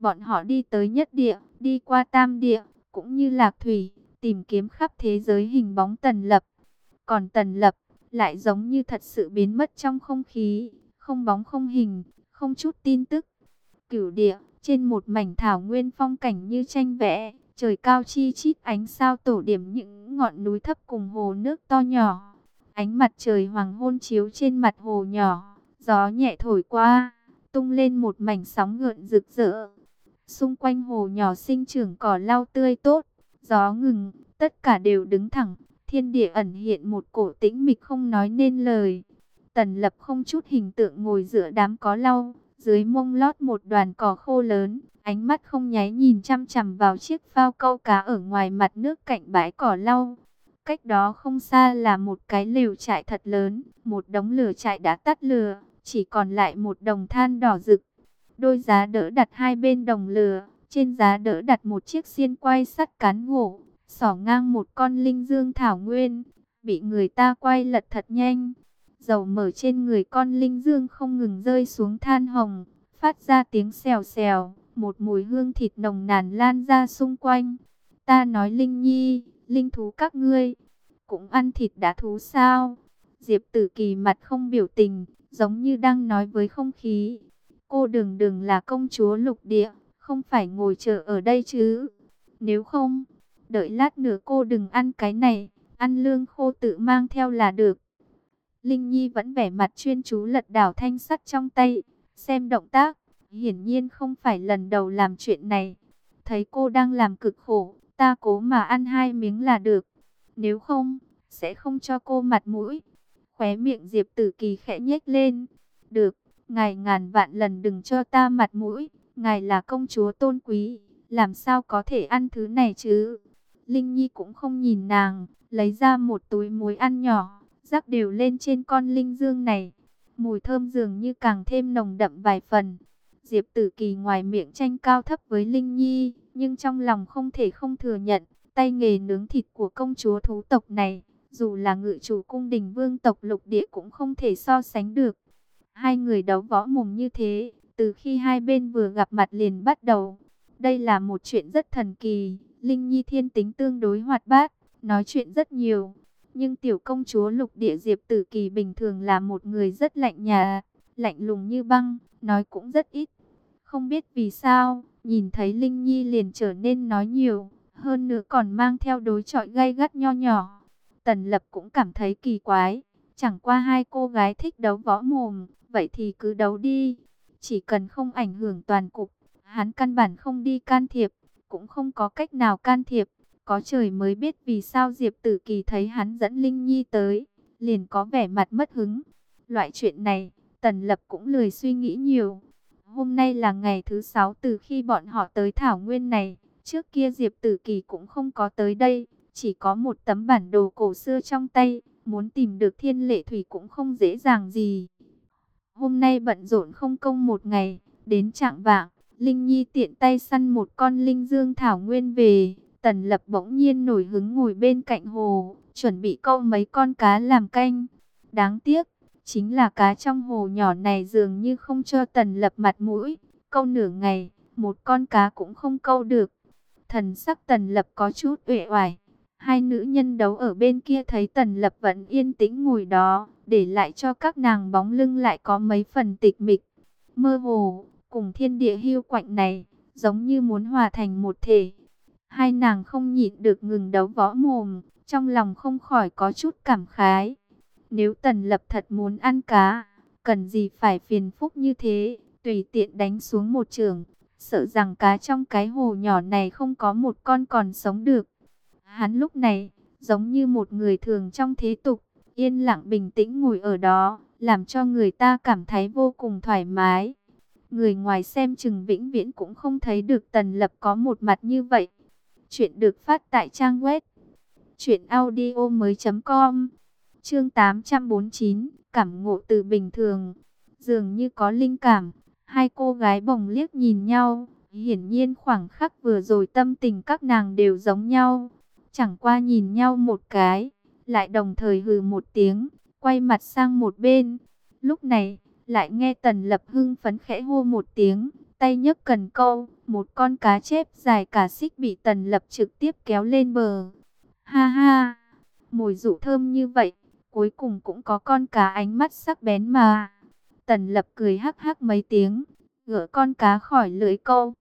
Bọn họ đi tới nhất địa, đi qua tam địa, cũng như lạc thủy, tìm kiếm khắp thế giới hình bóng Tần Lập. Còn Tần Lập lại giống như thật sự biến mất trong không khí, không bóng không hình, không chút tin tức. Cửu địa, trên một mảnh thảo nguyên phong cảnh như tranh vẽ, trời cao chi chít ánh sao tổ điểm những ngọn núi thấp cùng hồ nước to nhỏ. Ánh mặt trời hoàng hôn chiếu trên mặt hồ nhỏ, gió nhẹ thổi qua, tung lên một mảnh sóng gợn rực rỡ. Xung quanh hồ nhỏ sinh trưởng cỏ lau tươi tốt, gió ngừng, tất cả đều đứng thẳng, thiên địa ẩn hiện một cổ tĩnh mịch không nói nên lời. Tần Lập không chút hình tượng ngồi giữa đám cỏ lau, dưới mông lót một đoàn cỏ khô lớn, ánh mắt không nháy nhìn chăm chằm vào chiếc phao câu cá ở ngoài mặt nước cạnh bãi cỏ lau. Cách đó không xa là một cái lều trại thật lớn, một đống lửa trại đã tắt lửa, chỉ còn lại một đồng than đỏ rực. Đôi giá đỡ đặt hai bên đồng lửa, trên giá đỡ đặt một chiếc xiên quay sắt cán gỗ, xỏ ngang một con linh dương thảo nguyên, bị người ta quay lật thật nhanh. Dầu mỡ trên người con linh dương không ngừng rơi xuống than hồng, phát ra tiếng xèo xèo, một mùi hương thịt nồng nàn lan ra xung quanh. Ta nói Linh Nhi, linh thú các ngươi cũng ăn thịt đá thú sao? Diệp Tử Kỳ mặt không biểu tình, giống như đang nói với không khí. Cô đừng đừng là công chúa lục địa, không phải ngồi chờ ở đây chứ. Nếu không, đợi lát nữa cô đừng ăn cái này, ăn lương khô tự mang theo là được. Linh Nhi vẫn vẻ mặt chuyên chú lật đảo thanh sắt trong tay, xem động tác, hiển nhiên không phải lần đầu làm chuyện này. Thấy cô đang làm cực khổ, ta cố mà ăn hai miếng là được. Nếu không, sẽ không cho cô mặt mũi. Khóe miệng Diệp Tử Kỳ khẽ nhếch lên. Được, ngài ngàn vạn lần đừng cho ta mặt mũi. Ngài là công chúa tôn quý, làm sao có thể ăn thứ này chứ? Linh Nhi cũng không nhìn nàng, lấy ra một túi muối ăn nhỏ, rắc đều lên trên con linh dương này. Mùi thơm dường như càng thêm nồng đậm vài phần. Diệp Tử Kỳ ngoài miệng tranh cao thấp với Linh Nhi, nhưng trong lòng không thể không thừa nhận, tay nghề nướng thịt của công chúa thú tộc này, dù là ngự chủ cung đình vương tộc lục địa cũng không thể so sánh được. Hai người đấu võ mồm như thế, từ khi hai bên vừa gặp mặt liền bắt đầu. Đây là một chuyện rất thần kỳ. Linh Nhi thiên tính tương đối hoạt bát, nói chuyện rất nhiều. Nhưng tiểu công chúa lục địa Diệp Tử Kỳ bình thường là một người rất lạnh nhạt, lạnh lùng như băng, nói cũng rất ít. Không biết vì sao, nhìn thấy Linh Nhi liền trở nên nói nhiều, hơn nữa còn mang theo đối chọi gay gắt nho nhỏ. Tần Lập cũng cảm thấy kỳ quái, chẳng qua hai cô gái thích đấu võ mồm, vậy thì cứ đấu đi. Chỉ cần không ảnh hưởng toàn cục, hắn căn bản không đi can thiệp, cũng không có cách nào can thiệp. Có trời mới biết vì sao Diệp Tử Kỳ thấy hắn dẫn Linh Nhi tới, liền có vẻ mặt mất hứng. Loại chuyện này, Tần Lập cũng lười suy nghĩ nhiều. Hôm nay là ngày thứ sáu từ khi bọn họ tới Thảo Nguyên này. Trước kia Diệp Tử Kỳ cũng không có tới đây, chỉ có một tấm bản đồ cổ xưa trong tay. Muốn tìm được Thiên Lệ Thủy cũng không dễ dàng gì. Hôm nay bận rộn không công một ngày, đến chạng vạng, Linh Nhi tiện tay săn một con linh dương Thảo Nguyên về. Tần Lập bỗng nhiên nổi hứng ngồi bên cạnh hồ, chuẩn bị câu mấy con cá làm canh. Đáng tiếc, chính là cá trong hồ nhỏ này dường như không cho Tần Lập mặt mũi. Câu nửa ngày, một con cá cũng không câu được. Thần sắc Tần Lập có chút uể oải. Hai nữ nhân đấu ở bên kia thấy Tần Lập vẫn yên tĩnh ngồi đó, để lại cho các nàng bóng lưng lại có mấy phần tịch mịch. Mơ hồ, cùng thiên địa hiu quạnh này, giống như muốn hòa thành một thể. Hai nàng không nhịn được ngừng đấu võ mồm, trong lòng không khỏi có chút cảm khái. Nếu Tần Lập thật muốn ăn cá, cần gì phải phiền phức như thế, tùy tiện đánh xuống một trường, sợ rằng cá trong cái hồ nhỏ này không có một con còn sống được. Hắn lúc này, giống như một người thường trong thế tục, yên lặng bình tĩnh ngồi ở đó, làm cho người ta cảm thấy vô cùng thoải mái. Người ngoài xem chừng vĩnh viễn cũng không thấy được Tần Lập có một mặt như vậy. Chuyện được phát tại trang web truyện audio mới chấm com. Chương tám trăm bốn mươi chín, cảm ngộ từ bình thường. Dường như có linh cảm, hai cô gái bồng liếc nhìn nhau, hiển nhiên khoảng khắc vừa rồi tâm tình các nàng đều giống nhau. Chẳng qua nhìn nhau một cái, lại đồng thời hừ một tiếng, quay mặt sang một bên. Lúc này, lại nghe Tần Lập hưng phấn khẽ hô một tiếng, tay nhấc cần câu, Một con cá chép dài cả xích bị Tần Lập trực tiếp kéo lên bờ. Ha ha, mồi dụ thơm như vậy, cuối cùng cũng có con cá ánh mắt sắc bén mà. Tần Lập cười hắc hắc mấy tiếng, gỡ con cá khỏi lưới câu,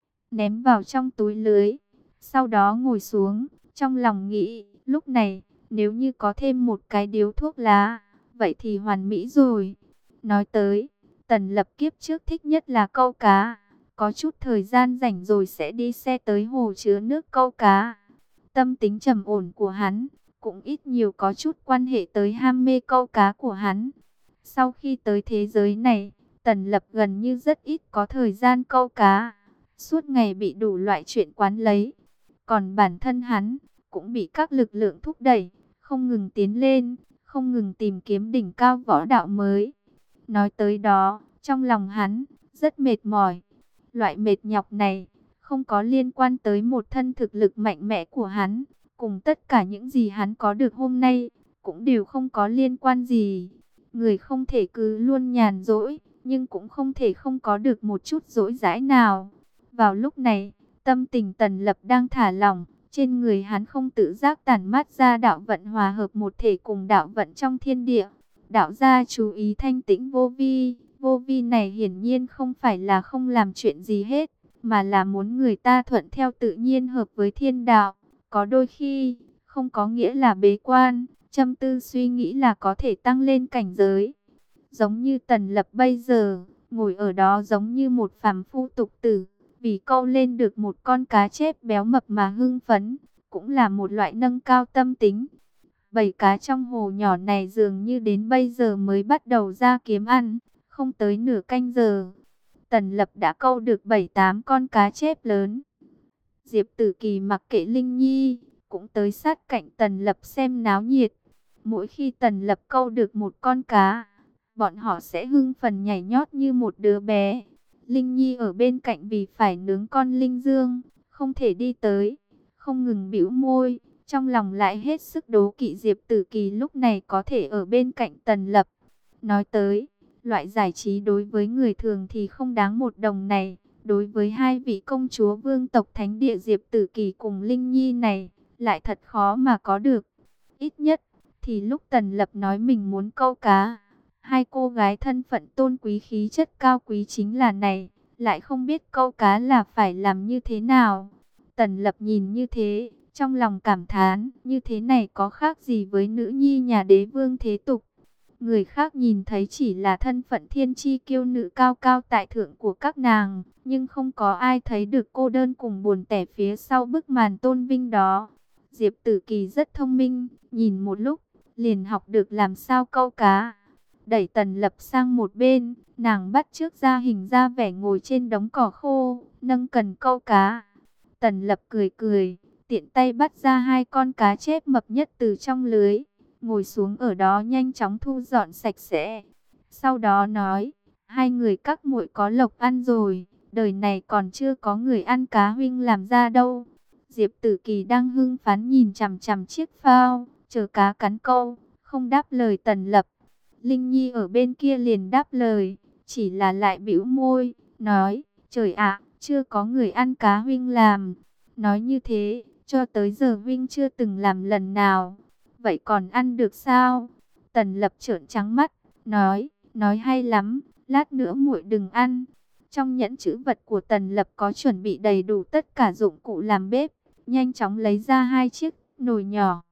ném vào trong túi lưới. Sau đó ngồi xuống, trong lòng nghĩ, lúc này, nếu như có thêm một cái điếu thuốc lá, vậy thì hoàn mỹ rồi. Nói tới, Tần Lập kiếp trước thích nhất là câu cá. Có chút thời gian rảnh rồi sẽ đi xe tới hồ chứa nước câu cá. Tâm tính trầm ổn của hắn, cũng ít nhiều có chút quan hệ tới ham mê câu cá của hắn. Sau khi tới thế giới này, Tần Lập gần như rất ít có thời gian câu cá. Suốt ngày bị đủ loại chuyện quán lấy. Còn bản thân hắn, cũng bị các lực lượng thúc đẩy, không ngừng tiến lên, không ngừng tìm kiếm đỉnh cao võ đạo mới. Nói tới đó, trong lòng hắn, rất mệt mỏi. Loại mệt nhọc này, không có liên quan tới một thân thực lực mạnh mẽ của hắn. Cùng tất cả những gì hắn có được hôm nay, cũng đều không có liên quan gì. Người không thể cứ luôn nhàn rỗi, nhưng cũng không thể không có được một chút rỗi rãi nào. Vào lúc này, tâm tình Tần Lập đang thả lỏng, trên người hắn không tự giác tản mát ra đạo vận hòa hợp một thể cùng đạo vận trong thiên địa. Đạo gia chú ý thanh tĩnh vô vi, vô vi này hiển nhiên không phải là không làm chuyện gì hết, mà là muốn người ta thuận theo tự nhiên hợp với thiên đạo. Có đôi khi, không có nghĩa là bế quan, châm tư suy nghĩ là có thể tăng lên cảnh giới. Giống như Tần Lập bây giờ, ngồi ở đó giống như một phàm phu tục tử, vì câu lên được một con cá chép béo mập mà hưng phấn, cũng là một loại nâng cao tâm tính. Bầy cá trong hồ nhỏ này dường như đến bây giờ mới bắt đầu ra kiếm ăn, không tới nửa canh giờ. Tần Lập đã câu được bảy tám con cá chép lớn. Diệp Tử Kỳ mặc kệ Linh Nhi, cũng tới sát cạnh Tần Lập xem náo nhiệt. Mỗi khi Tần Lập câu được một con cá, bọn họ sẽ hưng phấn nhảy nhót như một đứa bé. Linh Nhi ở bên cạnh vì phải nướng con linh dương, không thể đi tới, không ngừng bĩu môi, trong lòng lại hết sức đố kỵ Diệp Tử Kỳ lúc này có thể ở bên cạnh Tần Lập. Nói tới, loại giải trí đối với người thường thì không đáng một đồng này, đối với hai vị công chúa vương tộc thánh địa Diệp Tử Kỳ cùng Linh Nhi này, lại thật khó mà có được. Ít nhất, thì lúc Tần Lập nói mình muốn câu cá, hai cô gái thân phận tôn quý khí chất cao quý chính là này, lại không biết câu cá là phải làm như thế nào. Tần Lập nhìn như thế, trong lòng cảm thán, như thế này có khác gì với nữ nhi nhà đế vương thế tục. Người khác nhìn thấy chỉ là thân phận thiên chi kiêu nữ cao cao tại thượng của các nàng, nhưng không có ai thấy được cô đơn cùng buồn tẻ phía sau bức màn tôn vinh đó. Diệp Tử Kỳ rất thông minh, nhìn một lúc, liền học được làm sao câu cá. Đẩy Tần Lập sang một bên, nàng bắt chước ra hình ra vẻ ngồi trên đống cỏ khô, nâng cần câu cá. Tần Lập cười cười, tiện tay bắt ra hai con cá chép mập nhất từ trong lưới, ngồi xuống ở đó nhanh chóng thu dọn sạch sẽ. Sau đó nói, hai người các muội có lộc ăn rồi, đời này còn chưa có người ăn cá huynh làm ra đâu. Diệp Tử Kỳ đang hưng phấn nhìn chằm chằm chiếc phao, chờ cá cắn câu, không đáp lời Tần Lập. Linh Nhi ở bên kia liền đáp lời, chỉ là lại bĩu môi, nói, trời ạ, chưa có người ăn cá huynh làm. Nói như thế, cho tới giờ huynh chưa từng làm lần nào. Vậy còn ăn được sao? Tần Lập trợn trắng mắt, nói, nói hay lắm, lát nữa muội đừng ăn. Trong nhẫn trữ vật của Tần Lập có chuẩn bị đầy đủ tất cả dụng cụ làm bếp, nhanh chóng lấy ra hai chiếc nồi nhỏ.